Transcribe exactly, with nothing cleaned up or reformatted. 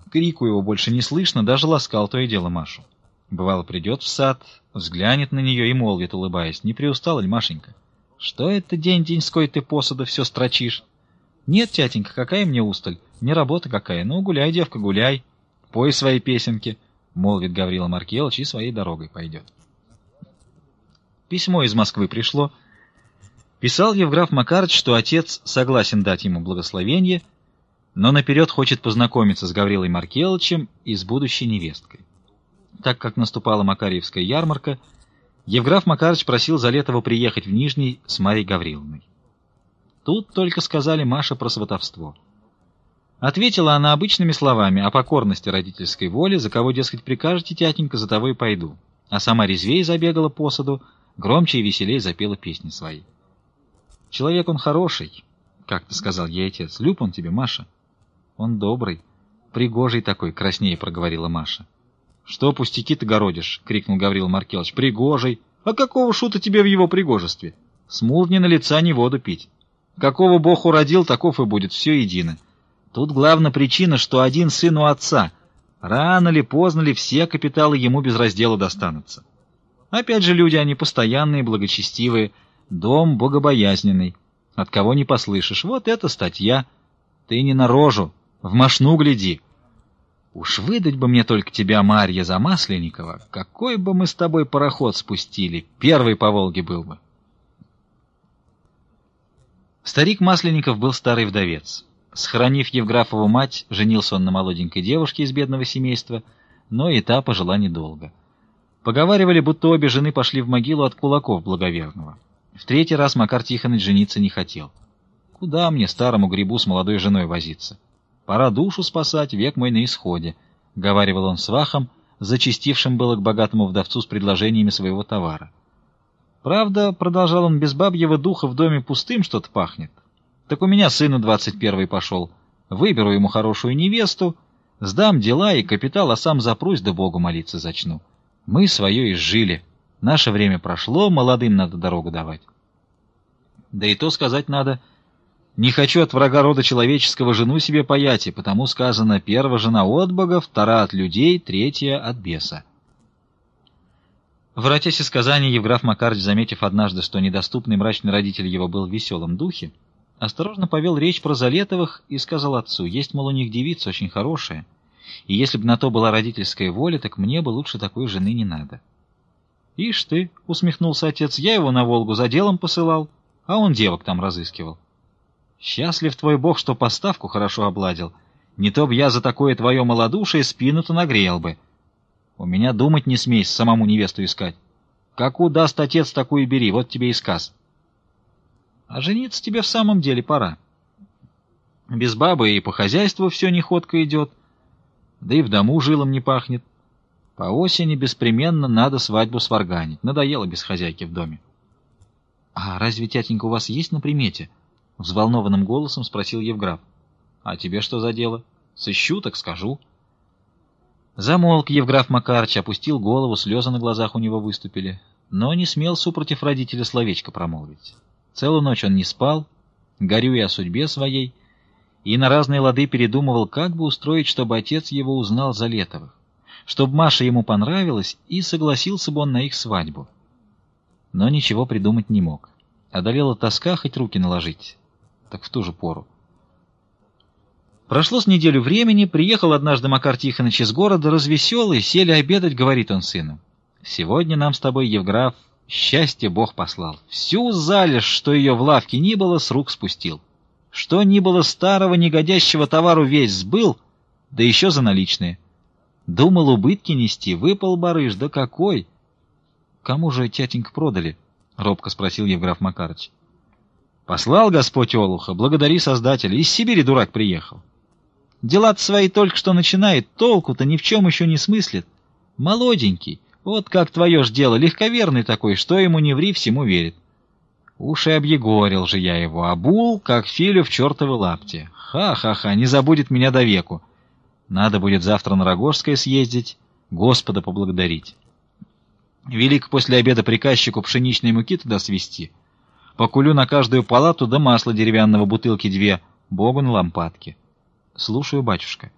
Крику его больше не слышно, даже ласкал то и дело Машу. Бывало, придет в сад, взглянет на нее и молвит, улыбаясь: «Не приустала ли, Машенька? Что это день-деньской ты посуда все строчишь?» «Нет, тятенька, какая мне усталь? Не работа какая. Ну, гуляй, девка, гуляй. Пой свои песенки», — молвит Гаврила Маркелыч и своей дорогой пойдет. Письмо из Москвы пришло. Писал Евграф Макарыч, что отец согласен дать ему благословение, но наперед хочет познакомиться с Гаврилой Маркелычем и с будущей невесткой. Так как наступала Макарьевская ярмарка, Евграф Макарыч просил Залетова приехать в Нижний с Марьей Гавриловной. Тут только сказали Маше про сватовство. Ответила она обычными словами о покорности родительской воли: за кого, дескать, прикажете, тятенька, за того и пойду. А сама резвей забегала по саду, громче и веселей запела песни свои. «Человек он хороший», — как-то сказал ей отец. «Люб он тебе, Маша?» «Он добрый, пригожий такой», — краснее проговорила Маша. «Что пустяки ты городишь?» — крикнул Гаврила Маркелыч. «Пригожий? А какого шута тебе в его пригожестве? Смурнина лица не воду пить. Какого Бог уродил, таков и будет, все едино. Тут главная причина, что один сын у отца. Рано ли, поздно ли, все капиталы ему без раздела достанутся. Опять же, люди они постоянные, благочестивые, дом богобоязненный. От кого не послышишь. Вот это статья. Ты не на рожу, в мошну гляди. Уж выдать бы мне только тебя, Марья, за Масленникова, какой бы мы с тобой пароход спустили, первый по Волге был бы». Старик Масленников был старый вдовец. Схоронив Евграфову мать, женился он на молоденькой девушке из бедного семейства, но и та пожила недолго. Поговаривали, будто обе жены пошли в могилу от кулаков благоверного. В третий раз Макар Тихоныч жениться не хотел. «Куда мне, старому грибу, с молодой женой возиться? Пора душу спасать, век мой на исходе», — говаривал он свахом, зачастившим было к богатому вдовцу с предложениями своего товара. «Правда, — продолжал он, — без бабьего духа в доме пустым что-то пахнет. Так у меня сыну двадцать первый пошел. Выберу ему хорошую невесту, сдам дела и капитал, а сам запрусь да Богу молиться зачну. Мы свое изжили. Наше время прошло, молодым надо дорогу давать. Да и то сказать надо, не хочу от врага рода человеческого жену себе паять, и потому сказано: первая жена от Бога, вторая от людей, третья от беса». Воротясь из Казани, Евграф Макарыч, заметив однажды, что недоступный мрачный родитель его был в веселом духе, осторожно повел речь про Залетовых и сказал отцу: «Есть, мол, у них девица очень хорошая, и если бы на то была родительская воля, так мне бы лучше такой жены не надо». «Ишь ты, — усмехнулся отец, — я его на Волгу за делом посылал, а он девок там разыскивал. Счастлив твой Бог, что поставку хорошо обладил, не то б я за такое твое малодушие спину-то нагрел бы. У меня думать не смей самому невесту искать. Какую даст отец, такую бери, вот тебе и сказ. А жениться тебе в самом деле пора. Без бабы и по хозяйству все неходко идет, да и в дому жилом не пахнет. По осени беспременно надо свадьбу сварганить, надоело без хозяйки в доме». «А разве, тятенька, у вас есть на примете?» — взволнованным голосом спросил Евграф. «А тебе что за дело? Сыщу, так скажу». Замолк Евграф Макарыч, опустил голову, слезы на глазах у него выступили, но не смел супротив родителя словечко промолвить. Целую ночь он не спал, горюя о судьбе своей, и на разные лады передумывал, как бы устроить, чтобы отец его узнал Залетовых, чтобы Маша ему понравилась, и согласился бы он на их свадьбу. Но ничего придумать не мог. Одолела тоска, хоть руки наложить. Так в ту же пору. Прошло с неделю времени, приехал однажды Макар Тихоныч из города, развеселый, сели обедать, говорит он сыну: «Сегодня нам с тобой, Евграф, счастье Бог послал. Всю залежь, что ее в лавке ни было, с рук спустил. Что ни было старого, негодящего товару весь сбыл, да еще за наличные. Думал убытки нести, выпал барыш, да какой!» «Кому же, тятенька, продали?» — робко спросил Евграф Макарыч. «Послал Господь олуха, благодари Создателя, из Сибири дурак приехал. Дела-то свои только что начинает, толку-то ни в чем еще не смыслит. Молоденький, вот как твое ж дело, легковерный такой, что ему не ври, всему верит. Уж и объегорил же я его, обул, как филю в чертовы лапти. Ха-ха-ха, не забудет меня до веку. Надо будет завтра на Рогожское съездить, Господа поблагодарить. Велик после обеда приказчику пшеничной муки туда свести. Покулю на каждую палату да масла деревянного бутылки две, Богу на лампадке». «Слушаю, батюшка».